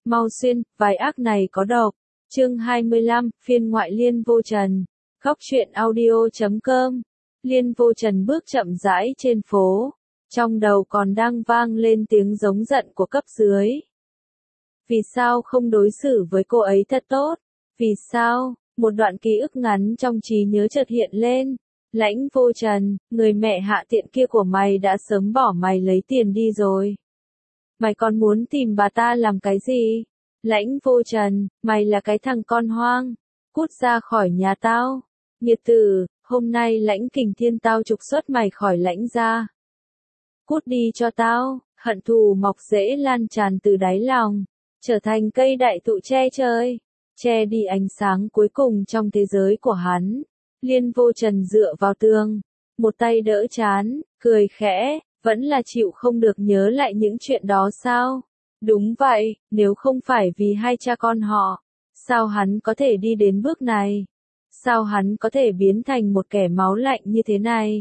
Mau xuyên, vài ác này có độc. Chương 25, phiên ngoại Liên Vô Trần. Góc truyện audio.com. Liên Vô Trần bước chậm rãi trên phố, trong đầu còn đang vang lên tiếng giống giận của cấp dưới. Vì sao không đối xử với cô ấy thật tốt? Vì sao? Một đoạn ký ức ngắn trong trí nhớ chợt hiện lên. Lãnh Vô Trần, người mẹ hạ tiện kia của mày đã sớm bỏ mày lấy tiền đi rồi. Mày còn muốn tìm bà ta làm cái gì? Lãnh Vô Trần, mày là cái thằng con hoang. Cút ra khỏi nhà tao. Nghiệt tử, hôm nay Lãnh Kình Thiên tao trục xuất mày khỏi Lãnh gia. Cút đi cho tao. Hận thù mọc rễ lan tràn từ đáy lòng, trở thành cây đại thụ che trời, che đi ánh sáng cuối cùng trong thế giới của hắn. Liên Vô Trần dựa vào tường, một tay đỡ trán, cười khẽ, vẫn là chịu không được nhớ lại những chuyện đó sao? Đúng vậy, nếu không phải vì hai cha con họ, sao hắn có thể đi đến bước này? Sao hắn có thể biến thành một kẻ máu lạnh như thế này?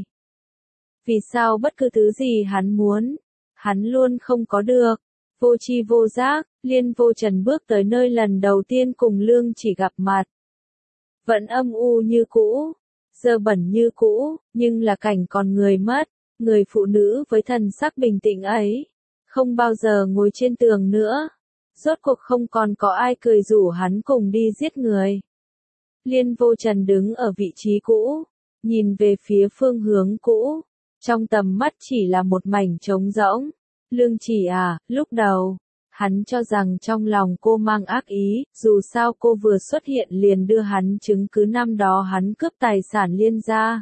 Vì sao bất cứ thứ gì hắn muốn, hắn luôn không có được? Vô tri vô giác, Liên Vô Trần bước tới nơi lần đầu tiên cùng Lương Chỉ gặp mặt. Vẫn âm u như cũ, dơ bẩn như cũ, nhưng là cảnh còn người mất, người phụ nữ với thần sắc bình tĩnh ấy, không bao giờ ngồi trên tường nữa. Rốt cuộc không còn có ai cười rủ hắn cùng đi giết người. Liên Vô Trần đứng ở vị trí cũ, nhìn về phía phương hướng cũ, trong tầm mắt chỉ là một mảnh trống rỗng. Lương Chỉ à, lúc đầu, hắn cho rằng trong lòng cô mang ác ý, dù sao cô vừa xuất hiện liền đưa hắn chứng cứ năm đó hắn cướp tài sản Liên gia.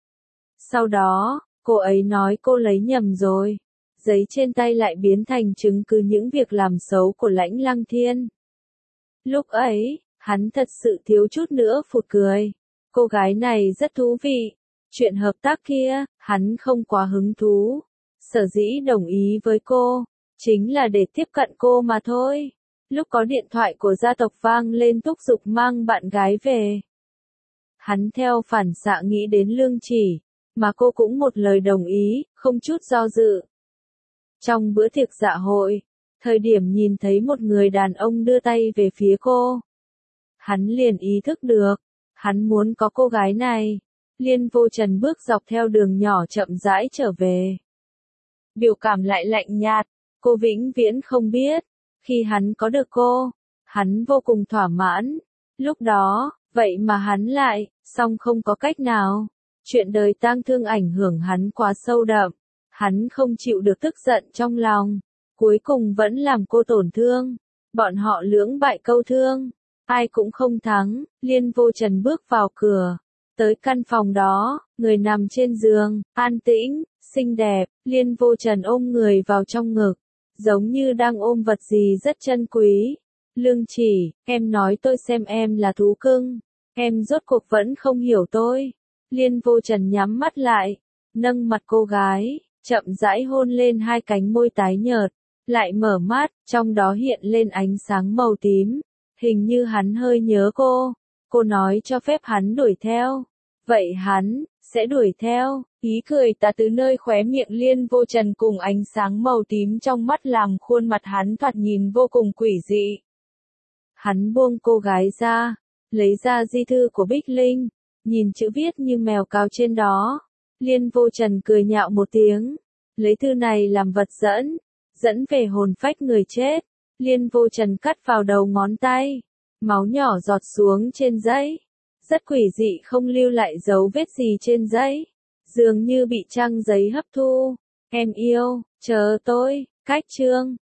Sau đó, cô ấy nói cô lấy nhầm rồi. Giấy trên tay lại biến thành chứng cứ những việc làm xấu của Lãnh Lăng Thiên. Lúc ấy, hắn thật sự thiếu chút nữa phụt cười. Cô gái này rất thú vị. Chuyện hợp tác kia, hắn không quá hứng thú. Sở dĩ đồng ý với cô, chính là để tiếp cận cô mà thôi. Lúc có điện thoại của gia tộc vang lên thúc giục mang bạn gái về. Hắn theo phản xạ nghĩ đến Lương Chỉ, mà cô cũng một lời đồng ý, không chút do dự. Trong bữa tiệc dạ hội, thời điểm nhìn thấy một người đàn ông đưa tay về phía cô, hắn liền ý thức được, hắn muốn có cô gái này. Liên Vô Trần bước dọc theo đường nhỏ chậm rãi trở về. Biểu cảm lại lạnh nhạt, cô vĩnh viễn không biết, khi hắn có được cô, hắn vô cùng thỏa mãn. Lúc đó, vậy mà hắn lại, song không có cách nào. Chuyện đời tang thương ảnh hưởng hắn quá sâu đậm, hắn không chịu được tức giận trong lòng, cuối cùng vẫn làm cô tổn thương. Bọn họ lưỡng bại câu thương, ai cũng không thắng. Liên Vô Trần bước vào cửa, tới căn phòng đó, người nằm trên giường, an tĩnh, xinh đẹp. Liên Vô Trần ôm người vào trong ngực, giống như đang ôm vật gì rất chân quý. Lương Chỉ, em nói tôi xem em là thú cưng, em rốt cuộc vẫn không hiểu tôi. Liên Vô Trần nhắm mắt lại, nâng mặt cô gái, chậm rãi hôn lên hai cánh môi tái nhợt, lại mở mắt, trong đó hiện lên ánh sáng màu tím. Hình như hắn hơi nhớ cô. Cô nói cho phép hắn đuổi theo. Vậy hắn sẽ đuổi theo. Ý cười tà từ nơi khóe miệng Liên Vô Trần cùng ánh sáng màu tím trong mắt làm khuôn mặt hắn thoạt nhìn vô cùng quỷ dị. Hắn buông cô gái ra, lấy ra di thư của Bích Linh, nhìn chữ viết như mèo cào trên đó. Liên Vô Trần cười nhạo một tiếng, lấy thư này làm vật dẫn về hồn phách người chết. Liên Vô Trần cắt vào đầu ngón tay, máu nhỏ giọt xuống trên giấy, rất quỷ dị, không lưu lại dấu vết gì trên giấy, dường như bị trang giấy hấp thu. Em yêu, chờ tôi. Cách chương